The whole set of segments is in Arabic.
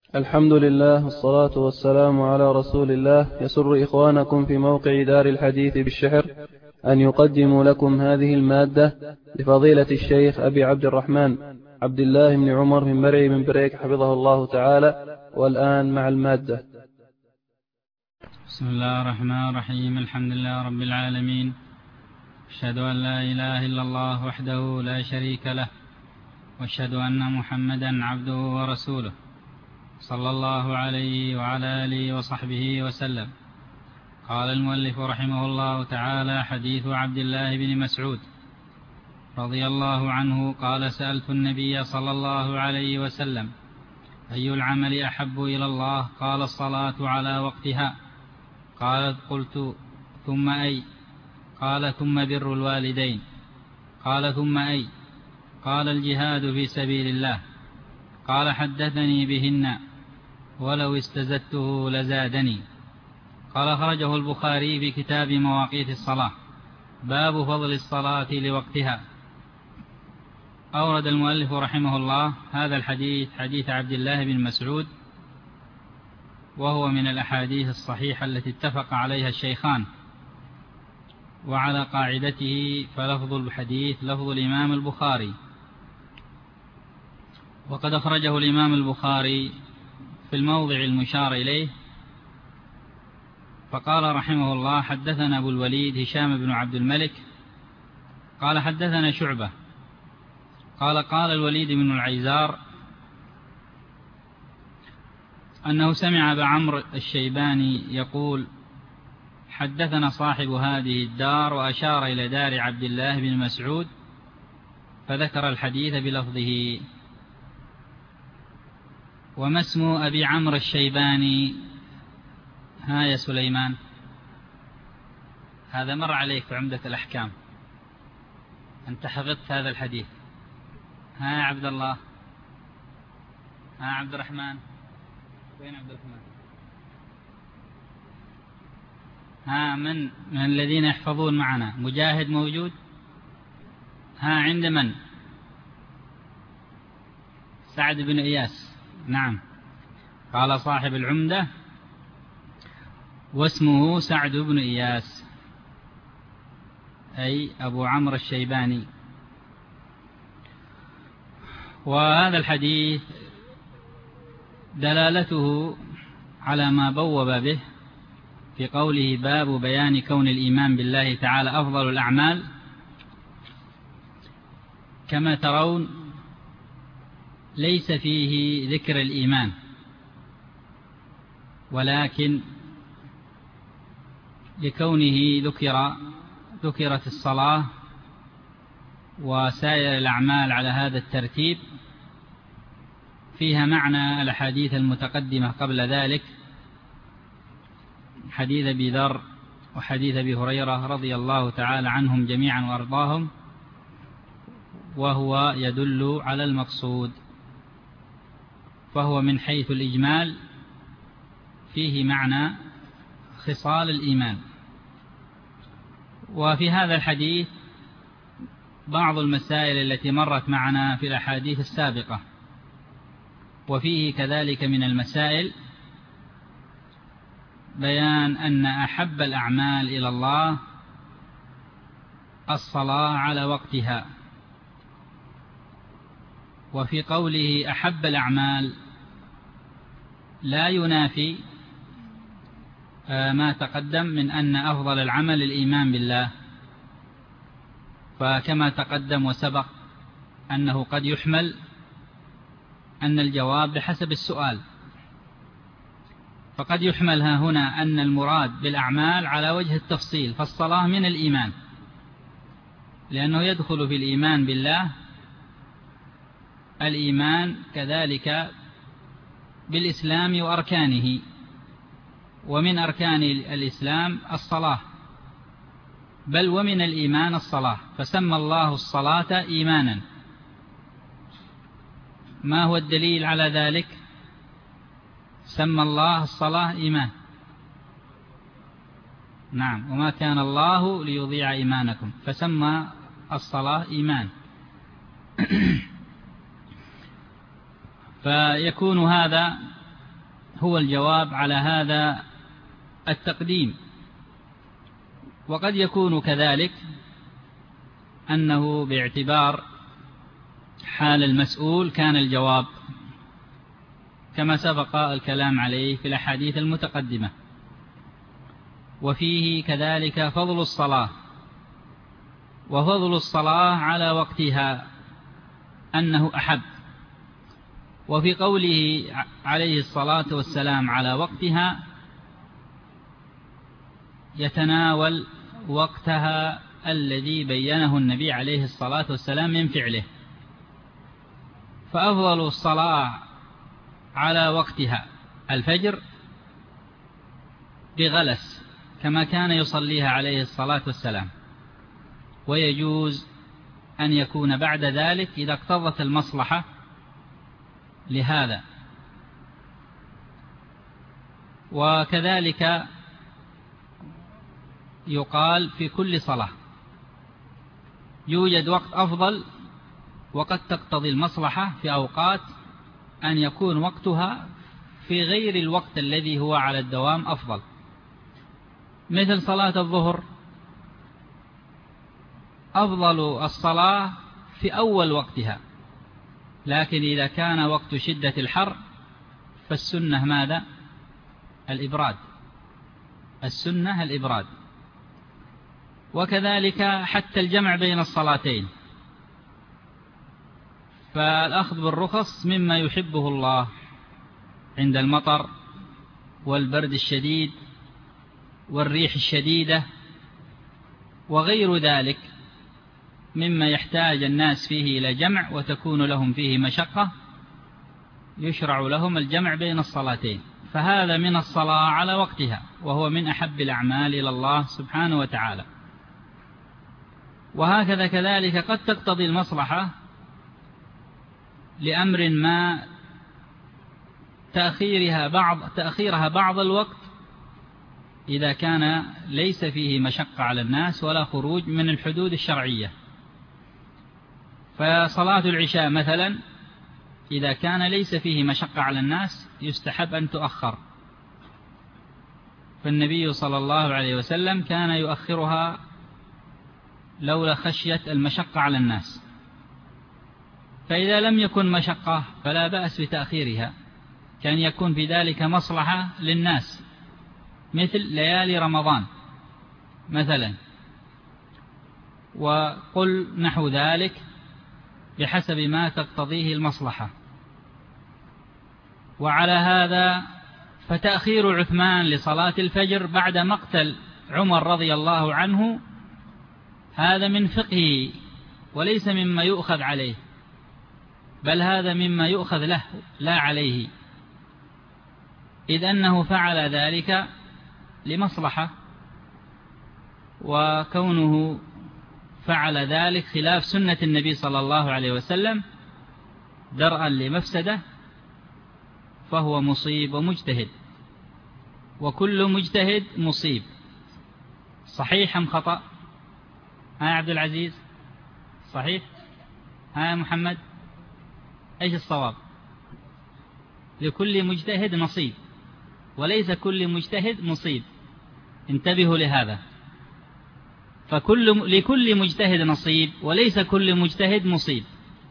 الحمد لله والصلاة والسلام على رسول الله. يسر إخوانكم في موقع دار الحديث بالشحر أن يقدموا لكم هذه المادة لفضيلة الشيخ أبي عبد الرحمن عبد الله بن عمر من مرعي من بريك حفظه الله تعالى. والآن مع المادة. بسم الله الرحمن الرحيم. الحمد لله رب العالمين، أشهد أن لا إله إلا الله وحده لا شريك له، وأشهد أن محمدا عبده ورسوله، صلى الله عليه وعلى آله وصحبه وسلم. قال المؤلف رحمه الله تعالى: حديث عبد الله بن مسعود رضي الله عنه قال: سألت النبي صلى الله عليه وسلم: أي العمل أحب إلى الله؟ قال: الصلاة على وقتها. قلت: ثم أي؟ قال: ثم بر الوالدين. قال: ثم أي؟ قال: الجهاد في سبيل الله. قال: حدثني بهن ولو استزدته لزادني. قال: أخرجه البخاري في كتاب مواقيت الصلاة، باب فضل الصلاة لوقتها. أورد المؤلف رحمه الله هذا الحديث، حديث عبد الله بن مسعود، وهو من الأحاديث الصحيحة التي اتفق عليها الشيخان، وعلى قاعدته فلفظ الحديث لفظ الإمام البخاري. وقد أخرجه الإمام البخاري في الموضع المشار إليه، فقال رحمه الله: حدثنا أبو الوليد هشام بن عبد الملك قال: حدثنا شعبة قال الوليد بن العيزار أنه سمع أبا عمرو الشيباني يقول: حدثنا صاحب هذه الدار، وأشار إلى دار عبد الله بن مسعود، فذكر الحديث بلفظه. وما اسم أبي عمرو الشيباني؟ ها يا سليمان، هذا مر عليك في عمدة الأحكام، أنت حفظت هذا الحديث. ها يا عبد الله، ها عبد الرحمن، وين عبد الرحمن؟ ها من الذين يحفظون معنا؟ مجاهد موجود؟ ها عند من؟ سعد بن إياس. نعم. قال صاحب العمدة: واسمه سعد بن إياس، أي أبو عمرو الشيباني. وهذا الحديث دلالته على ما بوب به في قوله: باب بيان كون الإيمان بالله تعالى أفضل الأعمال. كما ترون ليس فيه ذكر الإيمان، ولكن لكونه ذكرت الصلاة وسائر الأعمال على هذا الترتيب، فيها معنى الأحاديث المتقدمة قبل ذلك، حديث أبي ذر وحديث أبي هريرة رضي الله تعالى عنهم جميعا وأرضاهم، وهو يدل على المقصود. فهو من حيث الإجمال فيه معنى خصال الإيمان. وفي هذا الحديث بعض المسائل التي مرت معنا في الأحاديث السابقة، وفيه كذلك من المسائل بيان أن أحب الأعمال إلى الله الصلاة على وقتها. وفي قوله أحب الأعمال لا ينافي ما تقدم من أن أفضل العمل الإيمان بالله، فكما تقدم وسبق أنه قد يحمل أن الجواب بحسب السؤال، فقد يحمل ها هنا أن المراد بالأعمال على وجه التفصيل، فالصلاة من الإيمان، لأنه يدخل في الإيمان بالله الإيمان كذلك بالإسلام وأركانه، ومن أركان الإسلام الصلاة، بل ومن الإيمان الصلاة، فسمى الله الصلاة إيمانا. ما هو الدليل على ذلك؟ سمى الله الصلاة إيمان. نعم. وما كان الله ليضيع إيمانكم، فسمى الصلاة إيمان. فيكون هذا هو الجواب على هذا التقديم. وقد يكون كذلك أنه باعتبار حال المسؤول كان الجواب، كما سبق الكلام عليه في الأحاديث المتقدمة. وفيه كذلك فضل الصلاة، وفضل الصلاة على وقتها أنه أحب. وفي قوله عليه الصلاة والسلام على وقتها يتناول وقتها الذي بينه النبي عليه الصلاة والسلام من فعله. فأفضل الصلاة على وقتها الفجر بغلس كما كان يصليها عليه الصلاة والسلام، ويجوز أن يكون بعد ذلك إذا اقتضت المصلحة لهذا. وكذلك يقال في كل صلاة يوجد وقت أفضل، وقد تقتضي المصلحة في أوقات أن يكون وقتها في غير الوقت الذي هو على الدوام أفضل، مثل صلاة الظهر أفضل الصلاة في أول وقتها، لكن إذا كان وقت شدة الحر فالسنة ماذا؟ الإبراد، السنة الإبراد. وكذلك حتى الجمع بين الصلاتين، فالأخذ بالرخص مما يحبه الله عند المطر والبرد الشديد والريح الشديدة وغير ذلك مما يحتاج الناس فيه إلى جمع وتكون لهم فيه مشقة، يشرع لهم الجمع بين الصلاتين، فهذا من الصلاة على وقتها، وهو من أحب الأعمال إلى الله سبحانه وتعالى. وهكذا كذلك قد تقتضي المصلحة لأمر ما تأخيرها بعض الوقت إذا كان ليس فيه مشقة على الناس ولا خروج من الحدود الشرعية. فصلاة العشاء مثلا إذا كان ليس فيه مشقة على الناس يستحب أن تؤخر، فالنبي صلى الله عليه وسلم كان يؤخرها لولا خشية المشقة على الناس. فإذا لم يكن مشقة فلا بأس بتأخيرها، كان يكون في ذلك مصلحة للناس، مثل ليالي رمضان مثلا، وقل نحو ذلك بحسب ما تقتضيه المصلحة. وعلى هذا فتأخير عثمان لصلاة الفجر بعد مقتل عمر رضي الله عنه هذا من فقهه وليس مما يؤخذ عليه، بل هذا مما يؤخذ له لا عليه، إذ أنه فعل ذلك لمصلحة، وكونه فعل ذلك خلاف سنة النبي صلى الله عليه وسلم درءا لمفسدة فهو مصيب ومجتهد، وكل مجتهد مصيب. صحيح أم خطأ؟ ها يا عبد العزيز صحيح؟ ها يا محمد ايش الصواب؟ لكل مجتهد نصيب، وليس كل مجتهد مصيب، انتبهوا لهذا. لكل مجتهد نصيب وليس كل مجتهد مصيب.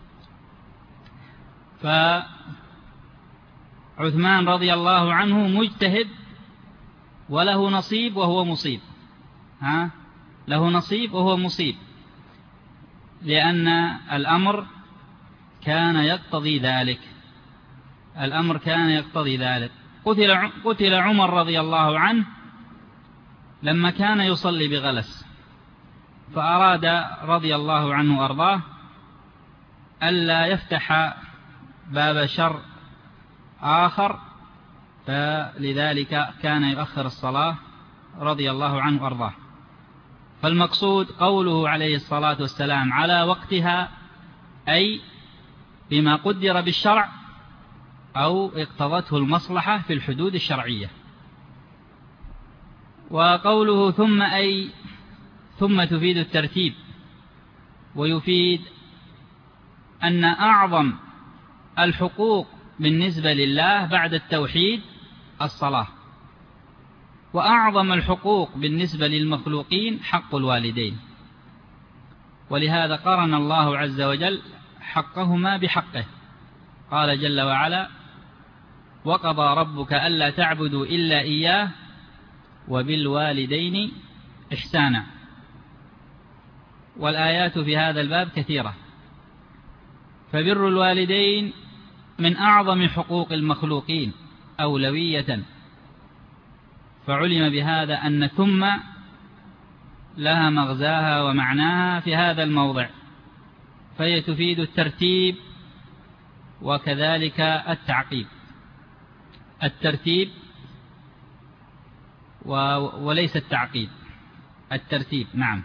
فعثمان رضي الله عنه مجتهد وله نصيب وهو مصيب، له نصيب وهو مصيب، لأن الأمر كان يقتضي ذلك، الأمر كان يقتضي ذلك. قتل عمر رضي الله عنه لما كان يصلي بغلس، فأراد رضي الله عنه وأرضاه ألا يفتح باب شر آخر، فلذلك كان يؤخر الصلاة رضي الله عنه وأرضاه. فالمقصود قوله عليه الصلاة والسلام على وقتها، أي بما قدر بالشرع أو اقتضته المصلحة في الحدود الشرعية. وقوله ثم تفيد الترتيب، ويفيد أن أعظم الحقوق بالنسبة لله بعد التوحيد الصلاة. وأعظم الحقوق بالنسبة للمخلوقين حق الوالدين، ولهذا قرن الله عز وجل حقهما بحقه، قال جل وعلا: وقضى ربك ألا تعبدوا إلا إياه وبالوالدين إحسانا. والآيات في هذا الباب كثيرة. فبر الوالدين من أعظم حقوق المخلوقين أولوية، فعلم بهذا أن ثم لها مغزاها ومعناها في هذا الموضع، فهي تفيد الترتيب وكذلك التعقيب. الترتيب وليس التعقيب، الترتيب. نعم.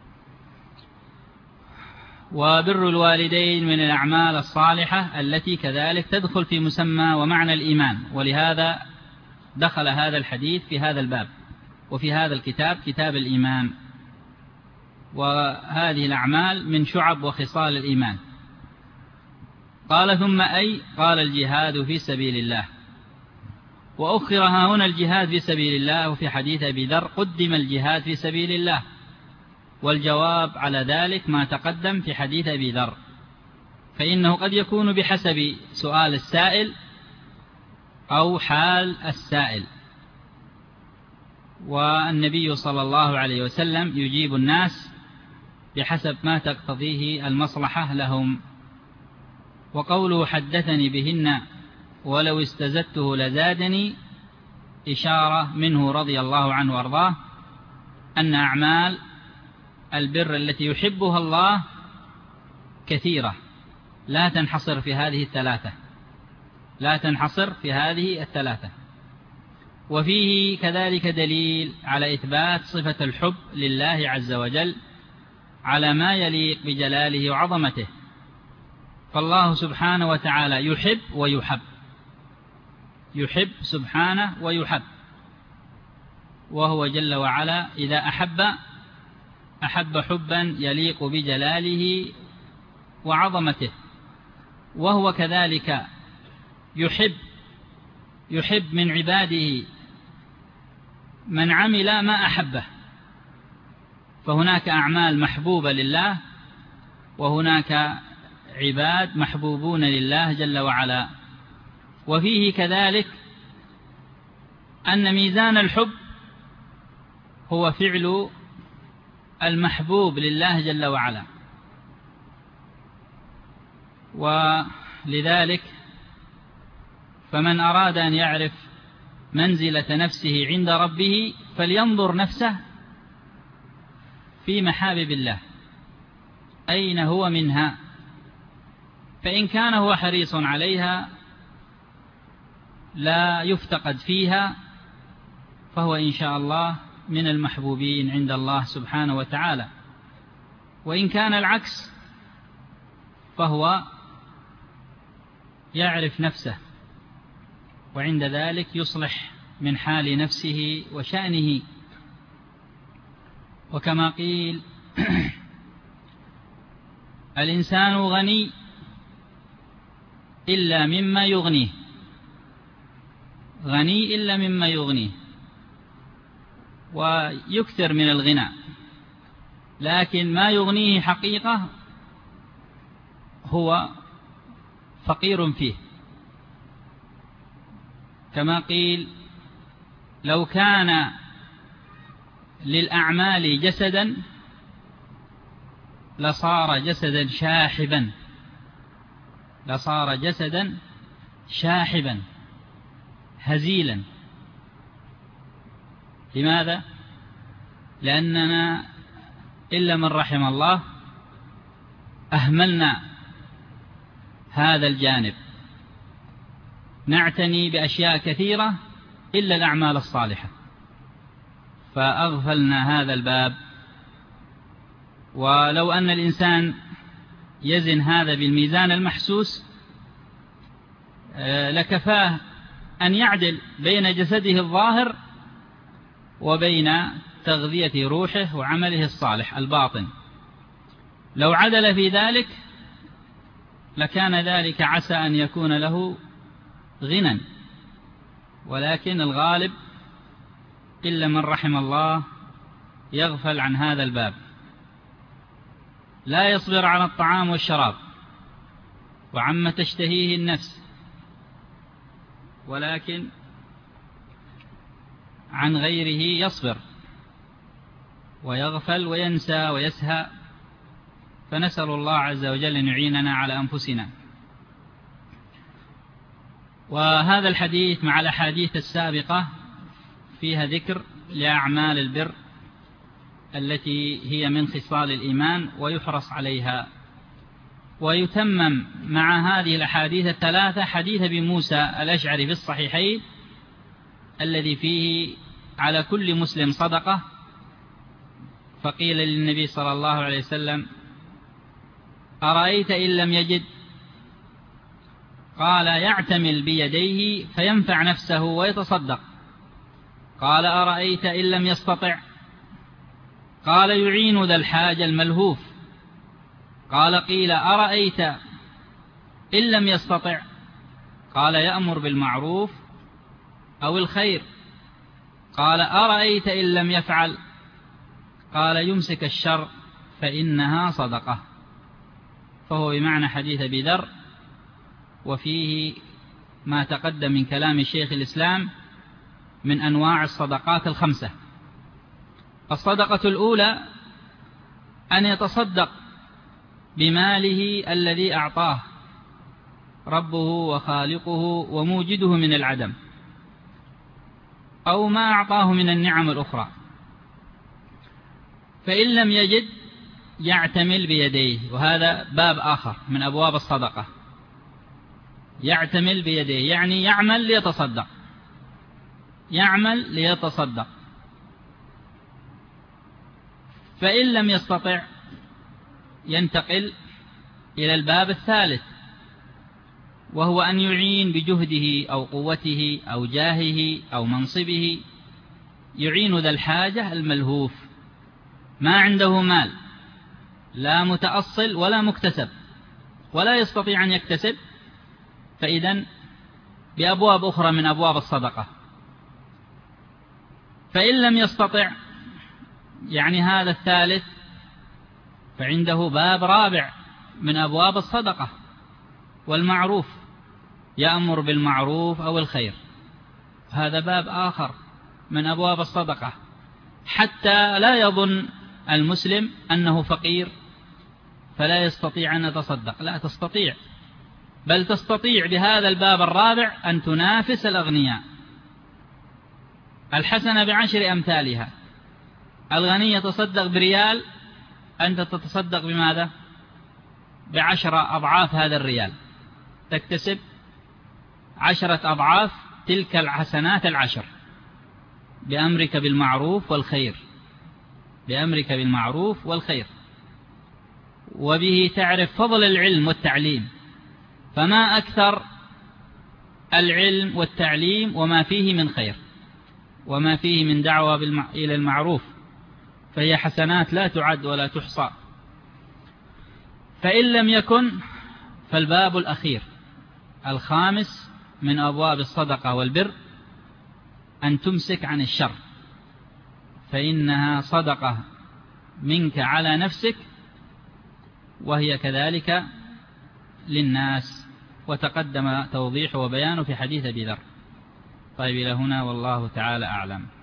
وبر الوالدين من الأعمال الصالحة التي كذلك تدخل في مسمى ومعنى الإيمان، ولهذا دخل هذا الحديث في هذا الباب وفي هذا الكتاب، كتاب الإيمان. وهذه الأعمال من شعب وخصال الإيمان. قال: ثم أي؟ قال: الجهاد في سبيل الله. وأخر هنا الجهاد في سبيل الله، وفي حديث أبي ذر قدم الجهاد في سبيل الله، والجواب على ذلك ما تقدم في حديث أبي ذر، فإنه قد يكون بحسب سؤال السائل أو حال السائل. والنبي صلى الله عليه وسلم يجيب الناس بحسب ما تقتضيه المصلحة لهم. وقوله حدثني بهن ولو استزدته لزادني إشارة منه رضي الله عنه وارضاه أن أعمال البر التي يحبها الله كثيرة، لا تنحصر في هذه الثلاثة، لا تنحصر في هذه الثلاثة. وفيه كذلك دليل على إثبات صفة الحب لله عز وجل على ما يليق بجلاله وعظمته. فالله سبحانه وتعالى يحب ويحب، يحب سبحانه ويحب، وهو جل وعلا إذا أحب حبا يليق بجلاله وعظمته. وهو كذلك يحب من عباده من عمل ما أحبه، فهناك أعمال محبوبة لله، وهناك عباد محبوبون لله جل وعلا. وفيه كذلك أن ميزان الحب هو فعل المحبوب لله جل وعلا. ولذلك فمن أراد أن يعرف منزلة نفسه عند ربه فلينظر نفسه في محابب الله أين هو منها، فإن كان هو حريص عليها لا يفتقد فيها فهو إن شاء الله من المحبوبين عند الله سبحانه وتعالى. وإن كان العكس فهو يعرف نفسه، وعند ذلك يصلح من حال نفسه وشأنه. وكما قيل الإنسان غني إلا مما يغنيه، غني إلا مما يغنيه، ويكثر من الغنى، لكن ما يغنيه حقيقة هو فقير فيه. كما قيل لو كان للأعمال جسدا لصار جسدا شاحبا، لصار جسدا شاحبا هزيلا. لماذا؟ لأننا إلا من رحم الله أهملنا هذا الجانب، نعتني بأشياء كثيرة إلا الأعمال الصالحة، فأغفلنا هذا الباب. ولو أن الإنسان يزن هذا بالميزان المحسوس لكفاه أن يعدل بين جسده الظاهر وبين تغذية روحه وعمله الصالح الباطن. لو عدل في ذلك لكان ذلك عسى أن يكون له غنى ولكن الغالب إلا من رحم الله يغفل عن هذا الباب، لا يصبر على الطعام والشراب وعما تشتهيه النفس، ولكن عن غيره يصبر ويغفل وينسى ويسهى. فنسأل الله عز وجل أن يعيننا على أنفسنا. وهذا الحديث مع الأحاديث السابقة فيها ذكر لأعمال البر التي هي من خصال الإيمان ويحرص عليها. ويتمم مع هذه الأحاديث الثلاثة حديث أبي موسى الأشعري في الصحيحين الذي فيه على كل مسلم صدقة. فقيل للنبي صلى الله عليه وسلم: أرأيت إن لم يجد؟ قال: يعتمل بيديه فينفع نفسه ويتصدق. قال: أرأيت إن لم يستطع؟ قال: يعين ذا الحاجة الملهوف. قال: قيل: أرأيت إن لم يستطع؟ قال: يأمر بالمعروف أو الخير. قال: أرأيت إن لم يفعل؟ قال: يمسك الشر فإنها صدقة. فهو بمعنى حديث أبي ذر، وفيه ما تقدم من كلام شيخ الإسلام من أنواع الصدقات الخمسة. الصدقة الأولى أن يتصدق بماله الذي أعطاه ربه وخالقه وموجده من العدم، أو ما أعطاه من النعم الأخرى. فإن لم يجد يعتمل بيديه، وهذا باب آخر من أبواب الصدقة. يعتمل بيديه يعني يعمل ليتصدق، يعمل ليتصدق. فإن لم يستطع ينتقل إلى الباب الثالث، وهو أن يعين بجهده أو قوته أو جاهه أو منصبه، يعين ذا الحاجة الملهوف، ما عنده مال، لا متأصل ولا مكتسب ولا يستطيع أن يكتسب، فإذن بأبواب أخرى من أبواب الصدقة. فإن لم يستطع يعني هذا الثالث، فعنده باب رابع من أبواب الصدقة والمعروف، يأمر بالمعروف أو الخير. هذا باب آخر من أبواب الصدقة، حتى لا يظن المسلم أنه فقير فلا يستطيع أن يتصدق. لا، تستطيع، بل تستطيع بهذا الباب الرابع أن تنافس الأغنياء. الحسنة بعشر أمثالها. الغني يتصدق بريال، أنت تتصدق بماذا؟ بعشر أضعاف هذا الريال، تكتسب 10 أضعاف تلك الحسنات 10 بأمرك بالمعروف والخير، بأمرك بالمعروف والخير. وبه تعرف فضل العلم والتعليم، فما أكثر العلم والتعليم وما فيه من خير وما فيه من دعوة إلى المعروف، فهي حسنات لا تعد ولا تحصى. فإن لم يكن، فالباب الأخير الخامس من أبواب الصدقة والبر أن تمسك عن الشر، فإنها صدقة منك على نفسك، وهي كذلك للناس، وتقدم توضيح وبيانه في حديث أبي ذر. طيب، إلى هنا والله تعالى أعلم.